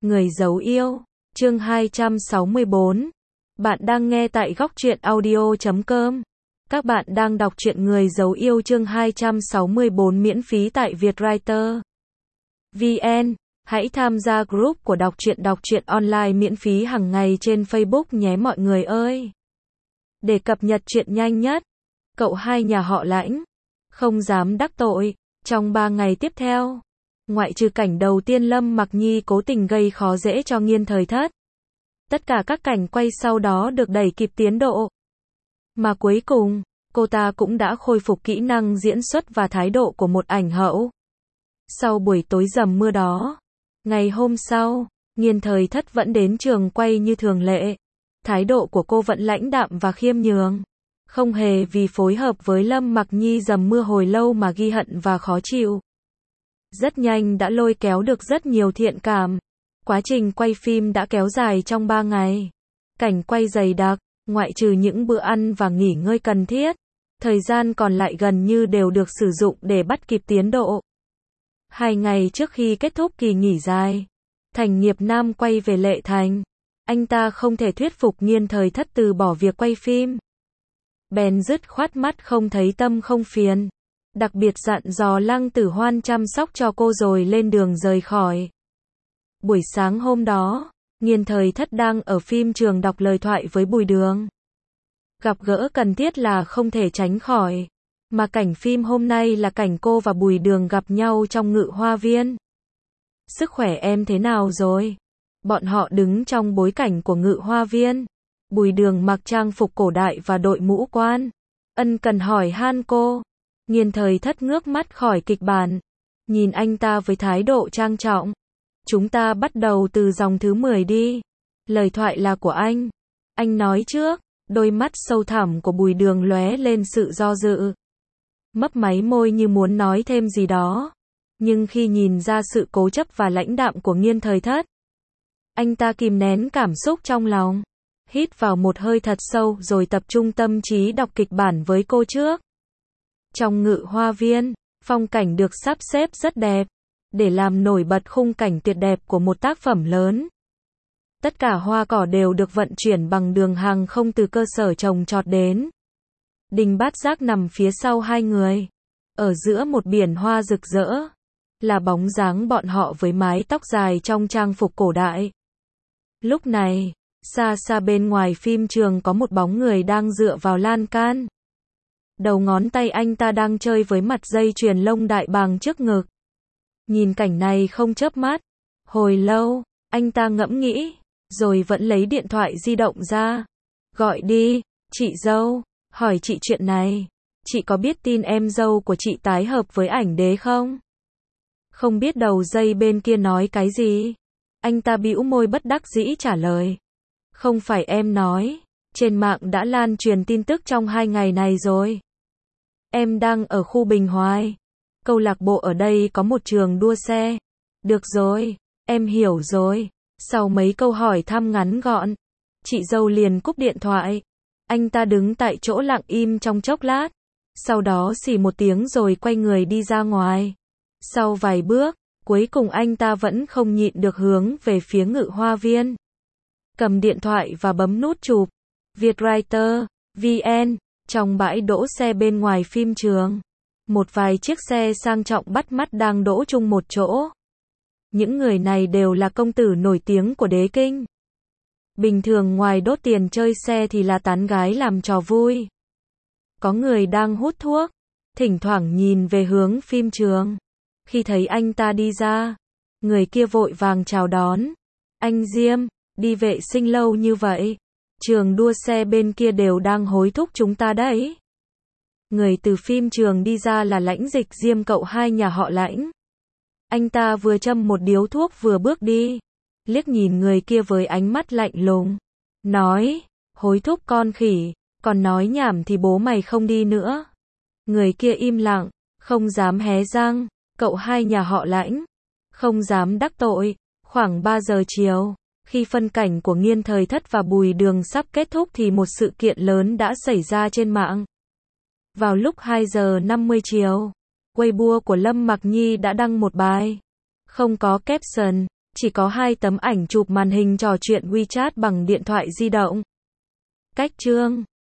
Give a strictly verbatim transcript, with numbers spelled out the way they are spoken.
Người giấu yêu, chương hai trăm sáu mươi bốn. Bạn đang nghe tại góc truyện audio chấm com. Các bạn đang đọc truyện Người giấu yêu chương hai trăm sáu mươi bốn miễn phí tại Vietwriter vê en. Hãy tham gia group của đọc truyện đọc truyện online miễn phí hàng ngày trên Facebook nhé mọi người ơi. Để cập nhật truyện nhanh nhất, cậu hai nhà họ Lãnh không dám đắc tội. Trong ba ngày tiếp theo, ngoại trừ cảnh đầu tiên Lâm Mặc Nhi cố tình gây khó dễ cho Nghiên Thời Thất, tất cả các cảnh quay sau đó được đẩy kịp tiến độ. Mà cuối cùng, cô ta cũng đã khôi phục kỹ năng diễn xuất và thái độ của một ảnh hậu. Sau buổi tối dầm mưa đó, ngày hôm sau, Nghiên Thời Thất vẫn đến trường quay như thường lệ. Thái độ của cô vẫn lãnh đạm và khiêm nhường, không hề vì phối hợp với Lâm Mặc Nhi dầm mưa hồi lâu mà ghi hận và khó chịu. Rất nhanh đã lôi kéo được rất nhiều thiện cảm. Quá trình quay phim đã kéo dài trong ba ngày. Cảnh quay dày đặc, ngoại trừ những bữa ăn và nghỉ ngơi cần thiết, thời gian còn lại gần như đều được sử dụng để bắt kịp tiến độ. Hai ngày trước khi kết thúc kỳ nghỉ dài, Thành Nghiệp Nam quay về Lệ Thành. Anh ta không thể thuyết phục Nghiên Thời Thất từ bỏ việc quay phim, bèn dứt khoát mắt không thấy tâm không phiền. Đặc biệt dặn dò Lăng Tử Hoan chăm sóc cho cô rồi lên đường rời khỏi. Buổi sáng hôm đó, Nghiên Thời Thất đang ở phim trường đọc lời thoại với Bùi Đường. Gặp gỡ cần thiết là không thể tránh khỏi. Mà cảnh phim hôm nay là cảnh cô và Bùi Đường gặp nhau trong Ngự Hoa Viên. Sức khỏe em thế nào rồi? Bọn họ đứng trong bối cảnh của Ngự Hoa Viên. Bùi Đường mặc trang phục cổ đại và đội mũ quan, ân cần hỏi han cô. Nghiên Thời Thất ngước mắt khỏi kịch bản, nhìn anh ta với thái độ trang trọng. Chúng ta bắt đầu từ dòng thứ mười đi. Lời thoại là của anh. Anh nói trước. Đôi mắt sâu thẳm của Bùi Đường lóe lên sự do dự. Mấp máy môi như muốn nói thêm gì đó. Nhưng khi nhìn ra sự cố chấp và lãnh đạm của Nghiên Thời Thất, anh ta kìm nén cảm xúc trong lòng. Hít vào một hơi thật sâu rồi tập trung tâm trí đọc kịch bản với cô trước. Trong Ngự Hoa Viên, phong cảnh được sắp xếp rất đẹp, để làm nổi bật khung cảnh tuyệt đẹp của một tác phẩm lớn. Tất cả hoa cỏ đều được vận chuyển bằng đường hàng không từ cơ sở trồng trọt đến. Đình Bát Giác nằm phía sau hai người. Ở giữa một biển hoa rực rỡ, là bóng dáng bọn họ với mái tóc dài trong trang phục cổ đại. Lúc này, xa xa bên ngoài phim trường có một bóng người đang dựa vào lan can. Đầu ngón tay anh ta đang chơi với mặt dây chuyền lông đại bàng trước ngực. Nhìn cảnh này không chớp mắt. Hồi lâu, anh ta ngẫm nghĩ, rồi vẫn lấy điện thoại di động ra. Gọi đi, chị dâu, hỏi chị chuyện này. Chị có biết tin em dâu của chị tái hợp với ảnh đế không? Không biết đầu dây bên kia nói cái gì. Anh ta bĩu môi bất đắc dĩ trả lời. Không phải em nói, trên mạng đã lan truyền tin tức trong hai ngày này rồi. Em đang ở khu Bình Hoài. Câu lạc bộ ở đây có một trường đua xe. Được rồi, em hiểu rồi. Sau mấy câu hỏi thăm ngắn gọn, chị dâu liền cúp điện thoại. Anh ta đứng tại chỗ lặng im trong chốc lát. Sau đó xì một tiếng rồi quay người đi ra ngoài. Sau vài bước, cuối cùng anh ta vẫn không nhịn được hướng về phía Ngự Hoa Viên. Cầm điện thoại và bấm nút chụp. Vietwriter vê en. Trong bãi đỗ xe bên ngoài phim trường, một vài chiếc xe sang trọng bắt mắt đang đỗ chung một chỗ. Những người này đều là công tử nổi tiếng của đế kinh. Bình thường ngoài đốt tiền chơi xe thì là tán gái làm trò vui. Có người đang hút thuốc, thỉnh thoảng nhìn về hướng phim trường. Khi thấy anh ta đi ra, người kia vội vàng chào đón. Anh Diêm, đi vệ sinh lâu như vậy. Trường đua xe bên kia đều đang hối thúc chúng ta đấy. Người từ phim trường đi ra là Lãnh Dịch Diêm, cậu hai nhà họ Lãnh. Anh ta vừa châm một điếu thuốc vừa bước đi, liếc nhìn người kia với ánh mắt lạnh lùng, nói, hối thúc con khỉ, còn nói nhảm thì bố mày không đi nữa. Người kia im lặng, không dám hé răng. Cậu hai nhà họ Lãnh không dám đắc tội. Khoảng ba giờ chiều, khi phân cảnh của Nghiên Thời Thất và Bùi Đường sắp kết thúc thì một sự kiện lớn đã xảy ra trên mạng. Vào lúc hai giờ năm mươi chiều, Weibo của Lâm Mặc Nhi đã đăng một bài, không có caption, Chỉ có hai tấm ảnh chụp màn hình trò chuyện WeChat bằng điện thoại di động. Cách chương